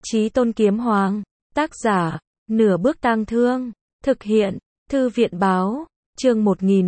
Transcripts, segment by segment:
Chí Tôn Kiếm Hoàng. Tác giả, Nửa Bước Tang Thương. Thực hiện, Thư viện báo. Chương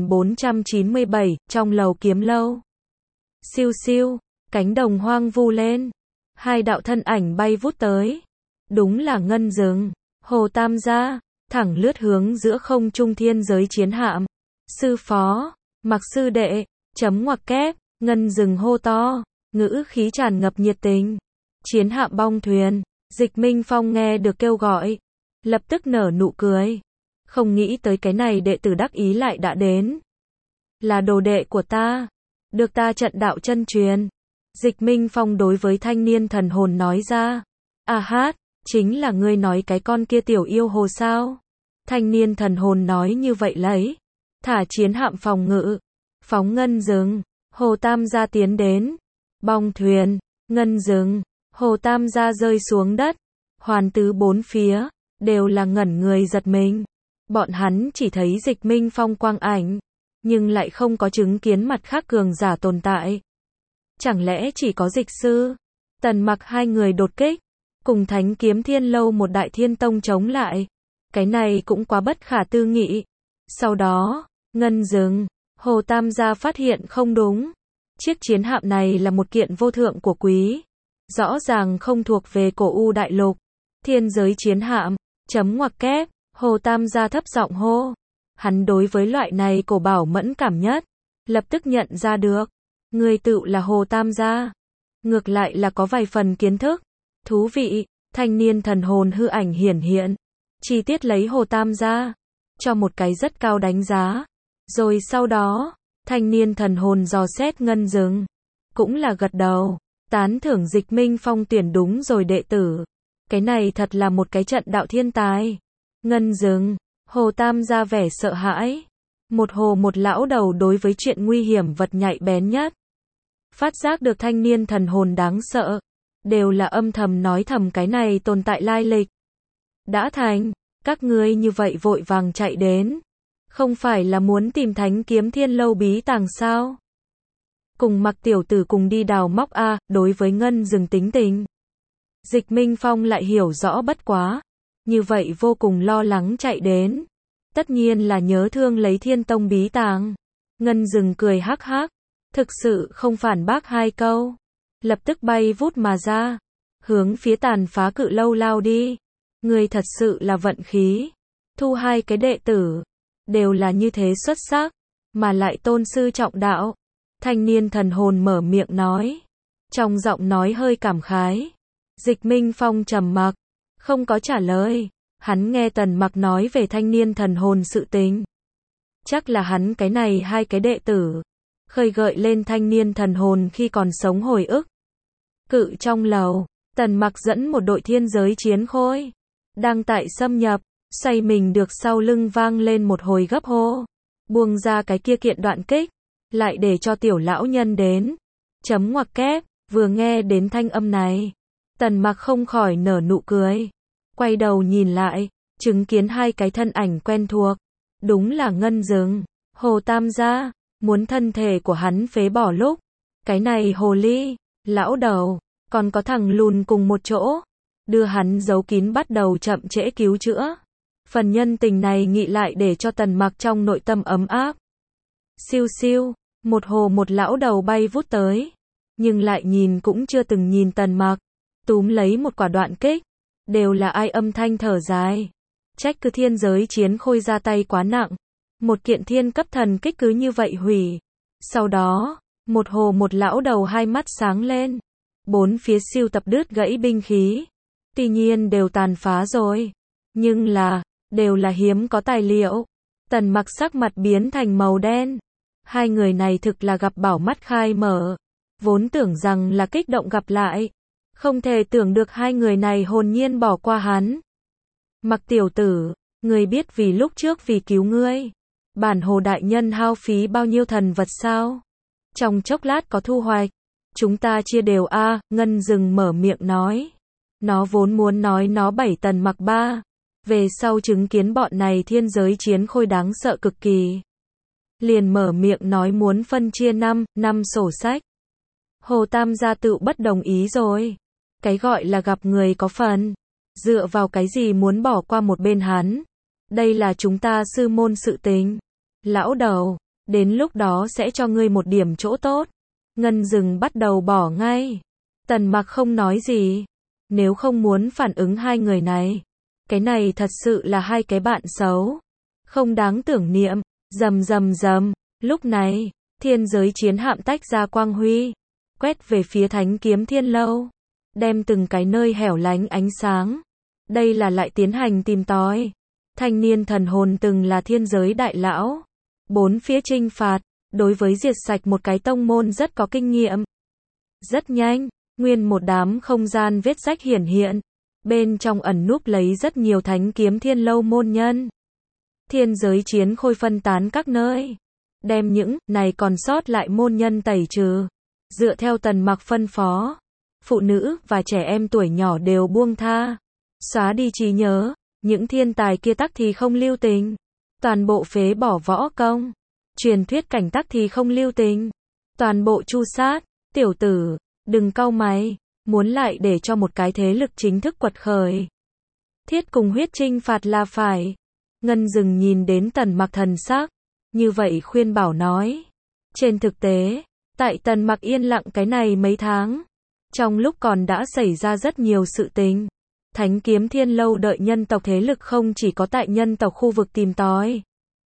1497, trong lầu kiếm lâu. Siêu siêu, cánh đồng hoang vu lên. Hai đạo thân ảnh bay vút tới. Đúng là Ngân Dừng, Hồ Tam Gia, thẳng lướt hướng giữa không trung thiên giới chiến hạm. Sư phó, Mặc sư đệ, chấm ngoặc kép, Ngân Dừng hô to, ngữ khí tràn ngập nhiệt tình. Chiến hạm bong thuyền, Dịch Minh Phong nghe được kêu gọi, lập tức nở nụ cười. Không nghĩ tới cái này đệ tử đắc ý lại đã đến. Là đồ đệ của ta, được ta trận đạo chân truyền. Dịch Minh Phong đối với thanh niên thần hồn nói ra. À hát, chính là ngươi nói cái con kia tiểu yêu hồ sao? Thanh niên thần hồn nói như vậy lấy. Thả chiến hạm phòng ngự, phóng Ngân Dừng, Hồ Tam Gia tiến đến. Bong thuyền, Ngân Dừng, Hồ Tam Gia rơi xuống đất. Hoàn tứ bốn phía, đều là ngẩn người giật mình. Bọn hắn chỉ thấy Dịch Minh Phong quang ảnh, nhưng lại không có chứng kiến mặt khác cường giả tồn tại. Chẳng lẽ chỉ có Dịch Sư, Tần Mặc hai người đột kích, cùng Thánh Kiếm Thiên Lâu một đại thiên tông chống lại. Cái này cũng quá bất khả tư nghị. Sau đó, Ngân Dừng, Hồ Tam Gia phát hiện không đúng. Chiếc chiến hạm này là một kiện vô thượng của quý. Rõ ràng không thuộc về cổ U đại lục. Thiên giới chiến hạm, chấm ngoặc kép, Hồ Tam Gia thấp giọng hô. Hắn đối với loại này cổ bảo mẫn cảm nhất. Lập tức nhận ra được. Người tự là Hồ Tam Gia. Ngược lại là có vài phần kiến thức. Thú vị, thanh niên thần hồn hư ảnh hiển hiện. Chi tiết lấy Hồ Tam Gia. Cho một cái rất cao đánh giá. Rồi sau đó, thanh niên thần hồn dò xét Ngân Dừng. Cũng là gật đầu. Tán thưởng Dịch Minh Phong tuyển đúng rồi đệ tử. Cái này thật là một cái trận đạo thiên tài. Ngân Dừng, Hồ Tam Gia vẻ sợ hãi. Một hồ một lão đầu đối với chuyện nguy hiểm vật nhạy bén nhất. Phát giác được thanh niên thần hồn đáng sợ. Đều là âm thầm nói thầm cái này tồn tại lai lịch. Đã thành, các ngươi như vậy vội vàng chạy đến. Không phải là muốn tìm Thánh Kiếm Thiên Lâu bí tàng sao? Cùng Mặc tiểu tử cùng đi đào móc a, đối với Ngân Dừng tính tình. Dịch Minh Phong lại hiểu rõ bất quá. Như vậy vô cùng lo lắng chạy đến. Tất nhiên là nhớ thương lấy Thiên Tông bí tàng. Ngân Dừng cười hắc hắc. Thực sự không phản bác hai câu. Lập tức bay vút mà ra. Hướng phía tàn phá cự lâu lao đi. Người thật sự là vận khí. Thu hai cái đệ tử. Đều là như thế xuất sắc. Mà lại tôn sư trọng đạo. Thanh niên thần hồn mở miệng nói. Trong giọng nói hơi cảm khái. Dịch Minh Phong trầm mặc. Không có trả lời. Hắn nghe Tần Mặc nói về thanh niên thần hồn sự tình. Chắc là hắn cái này hai cái đệ tử. Khơi gợi lên thanh niên thần hồn khi còn sống hồi ức. Cự trong lầu. Tần Mặc dẫn một đội thiên giới chiến khôi. Đang tại xâm nhập. Xoay mình được sau lưng vang lên một hồi gấp hô. Buông ra cái kia kiện đoạn kích. Lại để cho tiểu lão nhân đến. Chấm ngoặc kép, vừa nghe đến thanh âm này. Tần Mặc không khỏi nở nụ cười. Quay đầu nhìn lại, chứng kiến hai cái thân ảnh quen thuộc. Đúng là Ngân Dừng, Hồ Tam Gia. Muốn thân thể của hắn phế bỏ lúc. Cái này hồ ly, lão đầu, còn có thằng lùn cùng một chỗ. Đưa hắn giấu kín bắt đầu chậm trễ cứu chữa. Phần nhân tình này nghị lại để cho Tần Mặc trong nội tâm ấm áp. Siêu siêu, một hồ một lão đầu bay vút tới. Nhưng lại nhìn cũng chưa từng nhìn Tần Mặc. Túm lấy một quả đoạn kích. Đều là ai âm thanh thở dài. Trách cứ thiên giới chiến khôi ra tay quá nặng. Một kiện thiên cấp thần kích cứ như vậy hủy. Sau đó, một hồ một lão đầu hai mắt sáng lên. Bốn phía siêu tập đứt gãy binh khí. Tuy nhiên đều tàn phá rồi. Nhưng là, đều là hiếm có tài liệu. Tần Mặc sắc mặt biến thành màu đen. Hai người này thực là gặp bảo mắt khai mở. Vốn tưởng rằng là kích động gặp lại. Không thể tưởng được hai người này hồn nhiên bỏ qua hắn. Mặc tiểu tử, ngươi biết vì lúc trước vì cứu ngươi. Bản hồ đại nhân hao phí bao nhiêu thần vật sao? Trong chốc lát có thu hoạch. Chúng ta chia đều a. Ngân Dừng mở miệng nói. Nó vốn muốn nói nó bảy Tần Mặc ba. Về sau chứng kiến bọn này thiên giới chiến khôi đáng sợ cực kỳ. Liền mở miệng nói muốn phân chia năm sổ sách. Hồ Tam Gia tự bất đồng ý rồi. Cái gọi là gặp người có phần. Dựa vào cái gì muốn bỏ qua một bên hắn? Đây là chúng ta sư môn sự tình. Lão đầu, đến lúc đó sẽ cho ngươi một điểm chỗ tốt. Ngân Dừng bắt đầu bỏ ngay. Tần Mặc không nói gì. Nếu không muốn phản ứng hai người này. Cái này thật sự là hai cái bạn xấu. Không đáng tưởng niệm. Rầm rầm rầm. Lúc này, thiên giới chiến hạm tách ra quang huy. Quét về phía Thánh Kiếm Thiên Lâu. Đem từng cái nơi hẻo lánh ánh sáng. Đây là lại tiến hành tìm tòi. Thanh niên thần hồn từng là thiên giới đại lão. Bốn phía chinh phạt. Đối với diệt sạch một cái tông môn rất có kinh nghiệm. Rất nhanh, nguyên một đám không gian vết rách hiển hiện. Bên trong ẩn núp lấy rất nhiều Thánh Kiếm Thiên Lâu môn nhân. Thiên giới chiến khôi phân tán các nơi. Đem những này còn sót lại môn nhân tẩy trừ. Dựa theo Tần Mặc phân phó. Phụ nữ và trẻ em tuổi nhỏ đều buông tha. Xóa đi trí nhớ. Những thiên tài kia tắc thì không lưu tình. Toàn bộ phế bỏ võ công. Truyền thuyết cảnh tắc thì không lưu tình. Toàn bộ chu sát. Tiểu tử, đừng cau mày. Muốn lại để cho một cái thế lực chính thức quật khởi. Thiết cùng huyết trinh phạt là phải. Ngân Dừng nhìn đến Tần Mặc thần sắc. Như vậy khuyên bảo nói. Trên thực tế, tại Tần Mặc yên lặng cái này mấy tháng. Trong lúc còn đã xảy ra rất nhiều sự tình. Thánh Kiếm Thiên Lâu đợi nhân tộc thế lực không chỉ có tại nhân tộc khu vực tìm tòi.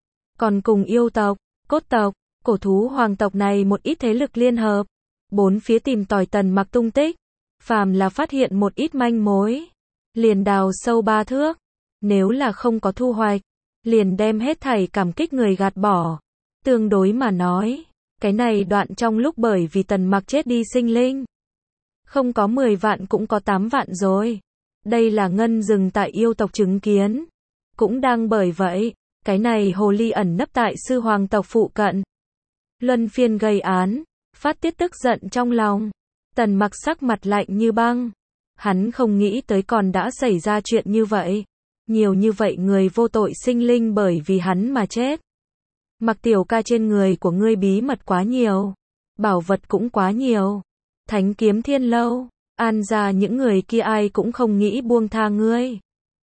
Còn cùng yêu tộc, cốt tộc, cổ thú hoàng tộc này một ít thế lực liên hợp. Bốn phía tìm tòi Tần Mặc tung tích. Phàm là phát hiện một ít manh mối. Liền đào sâu 3 thước. Nếu là không có thu hoạch. Liền đem hết thảy cảm kích người gạt bỏ. Tương đối mà nói. Cái này đoạn trong lúc bởi vì Tần Mặc chết đi sinh linh. Không có 10 vạn cũng có 8 vạn rồi. Đây là Ngân Dừng tại yêu tộc chứng kiến. Cũng đang bởi vậy, cái này hồ ly ẩn nấp tại sư hoàng tộc phụ cận. Luân phiên gây án, phát tiết tức giận trong lòng. Tần Mặc sắc mặt lạnh như băng. Hắn không nghĩ tới còn đã xảy ra chuyện như vậy. Nhiều như vậy người vô tội sinh linh bởi vì hắn mà chết. Mặc Tiểu Ca trên người của ngươi bí mật quá nhiều. Bảo vật cũng quá nhiều. Thánh Kiếm Thiên Lâu. An gia những người kia ai cũng không nghĩ buông tha ngươi.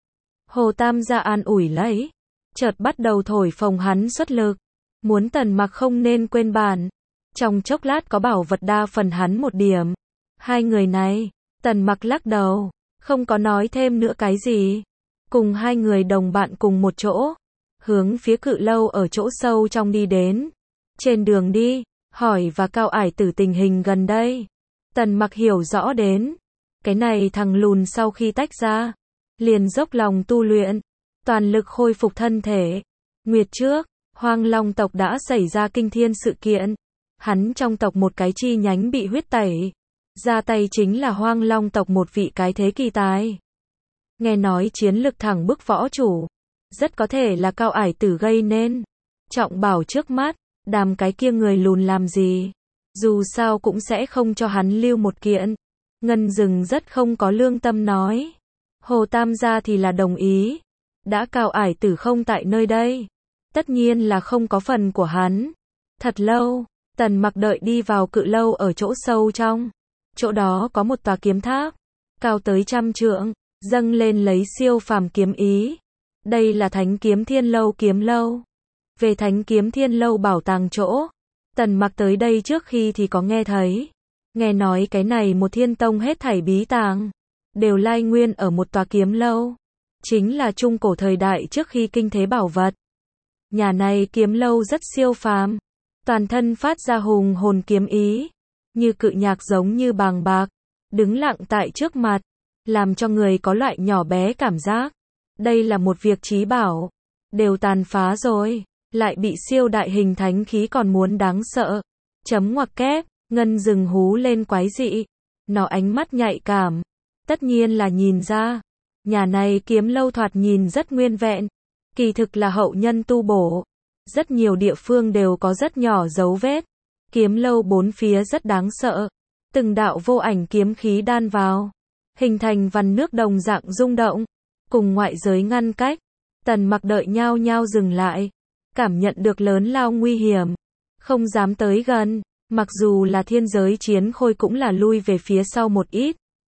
Hồ Tam gia an ủi lấy. Chợt bắt đầu thổi phồng hắn xuất lực. Muốn Tần Mặc không nên quên bản. Trong chốc lát có bảo vật đa phần hắn một điểm. Hai người này, Tần Mặc lắc đầu. Không có nói thêm nữa cái gì. Cùng hai người đồng bạn cùng một chỗ. Hướng phía Cự Lâu ở chỗ sâu trong đi đến. Trên đường đi, hỏi và Cao Ải Tử tình hình gần đây. Tần Mặc hiểu rõ đến. Cái này thằng lùn sau khi tách ra. Liền dốc lòng tu luyện. Toàn lực khôi phục thân thể. Nguyệt trước, Hoang Long tộc đã xảy ra kinh thiên sự kiện. Hắn trong tộc một cái chi nhánh bị huyết tẩy. Ra tay chính là Hoang Long tộc một vị cái thế kỳ tài. Nghe nói chiến lực thẳng bức võ chủ. Rất có thể là Cao Ải Tử gây nên. Trọng bảo trước mắt, đàm cái kia người lùn làm gì. Dù sao cũng sẽ không cho hắn lưu một kiện. Ngân Dừng rất không có lương tâm nói. Hồ Tam gia thì là đồng ý. Đã Cao Ải Tử không tại nơi đây. Tất nhiên là không có phần của hắn. Thật lâu, Tần Mặc đợi đi vào Cự Lâu ở chỗ sâu trong. Chỗ đó có một tòa kiếm tháp. Cao tới 100 trượng. Dâng lên lấy siêu phàm kiếm ý. Đây là Thánh Kiếm Thiên Lâu kiếm lâu. Về Thánh Kiếm Thiên Lâu bảo tàng chỗ. Tần Mặc tới đây trước khi thì có nghe thấy. Nghe nói cái này một thiên tông hết thảy bí tàng. Đều lai nguyên ở một tòa kiếm lâu. Chính là trung cổ thời đại trước khi kinh thế bảo vật. Nhà này kiếm lâu rất siêu phàm. Toàn thân phát ra hùng hồn kiếm ý. Như cự nhạc giống như bàng bạc. Đứng lặng tại trước mặt. Làm cho người có loại nhỏ bé cảm giác. Đây là một việc chí bảo. Đều tàn phá rồi. Lại bị siêu đại hình thánh khí còn muốn đáng sợ. Chấm ngoặc kép. Ngân Dừng hú lên quái dị. Nó ánh mắt nhạy cảm. Tất nhiên là nhìn ra. Nhà này kiếm lâu thoạt nhìn rất nguyên vẹn. Kỳ thực là hậu nhân tu bổ. Rất nhiều địa phương đều có rất nhỏ dấu vết. Kiếm lâu bốn phía rất đáng sợ. Từng đạo vô ảnh kiếm khí đan vào. Hình thành vằn nước đồng dạng rung động. Cùng ngoại giới ngăn cách. Tần Mặc đợi nhao nhao dừng lại. Cảm nhận được lớn lao nguy hiểm. Không dám tới gần. Mặc dù là thiên giới chiến khôi cũng là lui về phía sau một ít.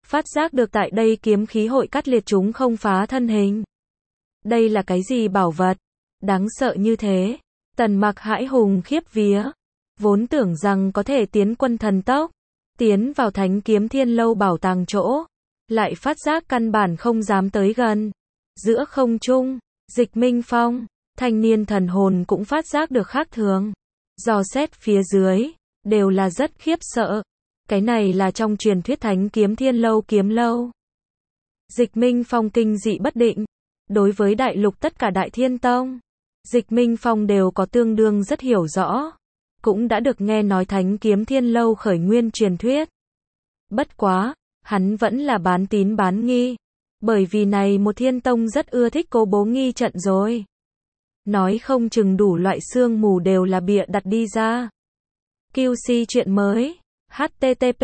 Phát giác được tại đây kiếm khí hội cắt liệt chúng không phá thân hình. Đây là cái gì bảo vật? Đáng sợ như thế. Tần Mặc hãi hùng khiếp vía. Vốn tưởng rằng có thể tiến quân thần tốc, tiến vào Thánh Kiếm Thiên Lâu bảo tàng chỗ, lại phát giác căn bản không dám tới gần. Giữa không trung, Dịch Minh Phong, thanh niên thần hồn cũng phát giác được khác thường. Dò xét phía dưới, đều là rất khiếp sợ. Cái này là trong truyền thuyết Thánh Kiếm Thiên Lâu kiếm lâu. Dịch Minh Phong kinh dị bất định. Đối với đại lục tất cả Đại Thiên Tông, Dịch Minh Phong đều có tương đương rất hiểu rõ. Cũng đã được nghe nói Thánh Kiếm Thiên Lâu khởi nguyên truyền thuyết. Bất quá, hắn vẫn là bán tín bán nghi. Bởi vì này một Thiên Tông rất ưa thích cố bố nghi trận rồi. Nói không chừng đủ loại sương mù đều là bịa đặt đi ra. QC chuyện mới. http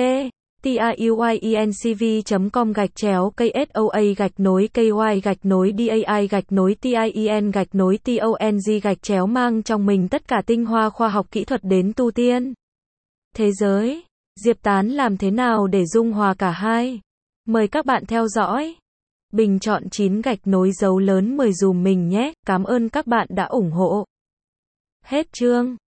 tiuyencv.com/KSOA-KY-DAI-TIEN-TONG mang trong mình tất cả tinh hoa khoa học kỹ thuật đến tu tiên. Thế giới, Diệp Tán làm thế nào để dung hòa cả hai? Mời các bạn theo dõi. Bình chọn 9 gạch nối dấu lớn 10 dùm mình nhé, cảm ơn các bạn đã ủng hộ. Hết chương.